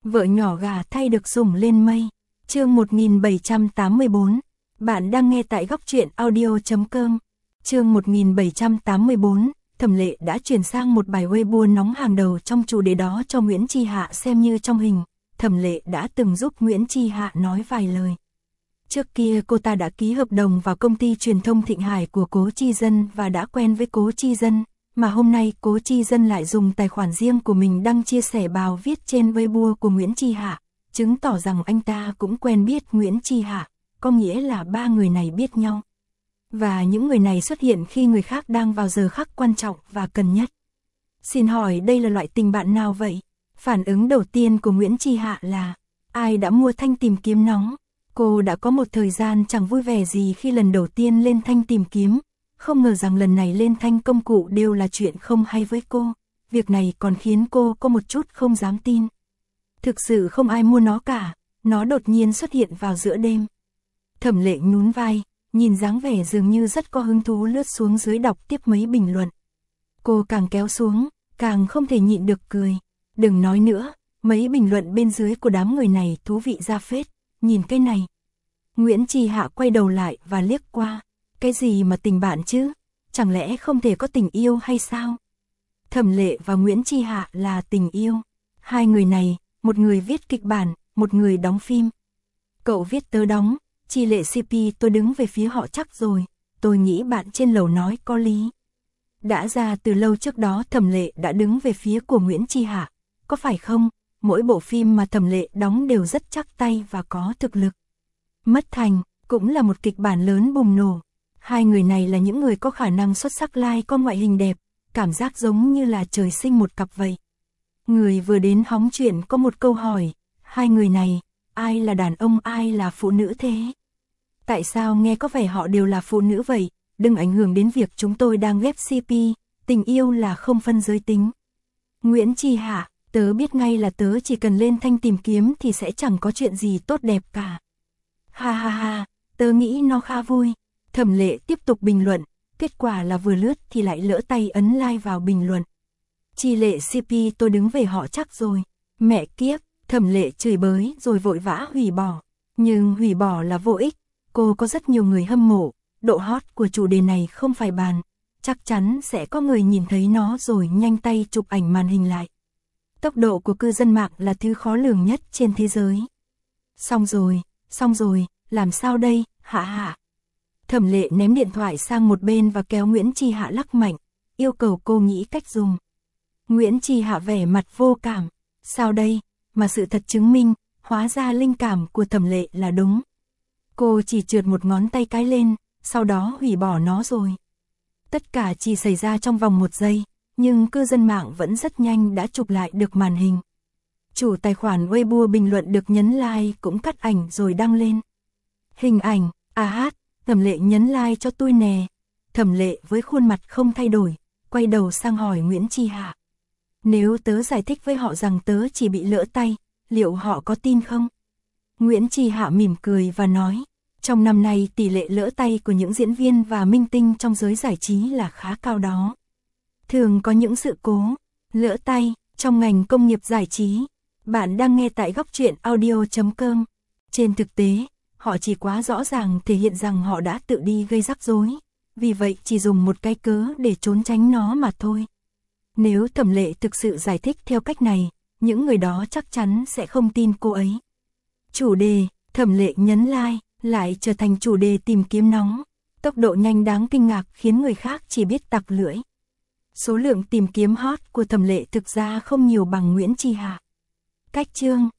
Vợ nhỏ gà thay được sủng lên mây. Chương 1784. Bạn đang nghe tại góc truyện audio.com. Chương 1784. Thẩm Lệ đã chuyển sang một bài Weibo nóng hàng đầu trong chủ đề đó cho Nguyễn Chi Hạ xem như trong hình. Thẩm Lệ đã từng giúp Nguyễn Chi Hạ nói vài lời. Trước kia cô ta đã ký hợp đồng vào công ty truyền thông Thịnh Hải của Cố Chi Dân và đã quen với Cố Chi Dân, mà hôm nay Cố Chi Dân lại dùng tài khoản riêng của mình đăng chia sẻ bài viết trên Weibo của Nguyễn Chi Hạ, chứng tỏ rằng anh ta cũng quen biết Nguyễn Chi Hạ, có nghĩa là ba người này biết nhau. Và những người này xuất hiện khi người khác đang vào giờ khắc quan trọng và cần nhất. Xin hỏi đây là loại tình bạn nào vậy? Phản ứng đầu tiên của Nguyễn Chi Hạ là, ai đã mua thanh tìm kiếm nóng? Cô đã có một thời gian chẳng vui vẻ gì khi lần đầu tiên lên thanh tìm kiếm, không ngờ rằng lần này lên thanh công cụ đều là chuyện không hay với cô, việc này còn khiến cô có một chút không dám tin. Thực sự không ai mua nó cả, nó đột nhiên xuất hiện vào giữa đêm. Thẩm Lệ nhún vai, nhìn dáng vẻ dường như rất có hứng thú lướt xuống dưới đọc tiếp mấy bình luận. Cô càng kéo xuống, càng không thể nhịn được cười. Đừng nói nữa, mấy bình luận bên dưới của đám người này thú vị ra phết, nhìn cái này. Nguyễn Chi Hạ quay đầu lại và liếc qua. Cái gì mà tình bạn chứ? Chẳng lẽ không thể có tình yêu hay sao? Thẩm Lệ và Nguyễn Chi Hạ là tình yêu. Hai người này, một người viết kịch bản, một người đóng phim. Cậu viết tớ đóng, Chi Lệ CP tôi đứng về phía họ chắc rồi. Tôi nghĩ bạn trên lầu nói có lý. Đã ra từ lâu trước đó Thẩm Lệ đã đứng về phía của Nguyễn Chi Hạ. Có phải không? Mỗi bộ phim mà Thẩm Lệ đóng đều rất chắc tay và có thực lực. Mất Thành cũng là một kịch bản lớn bùng nổ. Hai người này là những người có khả năng xuất sắc có ngoại hình đẹp, cảm giác giống như là trời sinh một cặp vậy. Người vừa đến hóng chuyện có một câu hỏi, hai người này, ai là đàn ông ai là phụ nữ thế? Tại sao nghe có vẻ họ đều là phụ nữ vậy? Đừng ảnh hưởng đến việc chúng tôi đang ghép CP, tình yêu là không phân giới tính. Nguyễn Chi Hạ, tớ biết ngay là tớ chỉ cần lên thanh tìm kiếm thì sẽ chẳng có chuyện gì tốt đẹp cả. Ha ha ha, tớ nghĩ nó khá vui. Thẩm Lệ tiếp tục bình luận, kết quả là vừa lướt thì lại lỡ tay ấn like vào bình luận. Chi Lệ CP tôi đứng về họ chắc rồi. Mẹ kiếp, Thẩm Lệ chửi bới rồi vội vã hủy bỏ. Nhưng hủy bỏ là vô ích, cô có rất nhiều người hâm mộ, độ hot của chủ đề này không phải bàn. Chắc chắn sẽ có người nhìn thấy nó rồi nhanh tay chụp ảnh màn hình lại. Tốc độ của cư dân mạng là thứ khó lường nhất trên thế giới. Xong rồi, làm sao đây, Hạ Hạ? Thẩm Lệ ném điện thoại sang một bên và kéo Nguyễn Chi Hạ lắc mạnh, yêu cầu cô nghĩ cách dùng. Nguyễn Chi Hạ vẻ mặt vô cảm, sao đây, mà sự thật chứng minh, hóa ra linh cảm của Thẩm Lệ là đúng. Cô chỉ trượt một ngón tay cái lên, sau đó hủy bỏ nó rồi. Tất cả chỉ xảy ra trong vòng 1 giây, nhưng cư dân mạng vẫn rất nhanh đã chụp lại được màn hình. Chủ tài khoản Weibo bình luận được nhấn like cũng cắt ảnh rồi đăng lên. Hình ảnh, Thẩm Lệ nhấn like cho tôi nè. Thẩm Lệ với khuôn mặt không thay đổi, quay đầu sang hỏi Nguyễn Chi Hạ. Nếu tớ giải thích với họ rằng tớ chỉ bị lỡ tay, liệu họ có tin không? Nguyễn Chi Hạ mỉm cười và nói, trong năm nay tỷ lệ lỡ tay của những diễn viên và minh tinh trong giới giải trí là khá cao đó. Thường có những sự cố, lỡ tay, trong ngành công nghiệp giải trí. Bạn đang nghe tại góc truyện audio.com. Trên thực tế, họ chỉ quá rõ ràng thể hiện rằng họ đã tự đi gây rắc rối, vì vậy chỉ dùng một cái cớ để trốn tránh nó mà thôi. Nếu Thẩm Lệ thực sự giải thích theo cách này, những người đó chắc chắn sẽ không tin cô ấy. Chủ đề, Thẩm Lệ nhấn like, lại trở thành chủ đề tìm kiếm nóng. Tốc độ nhanh đáng kinh ngạc khiến người khác chỉ biết tặc lưỡi. Số lượng tìm kiếm hot của Thẩm Lệ thực ra không nhiều bằng Nguyễn Chi Hạ. Cách chương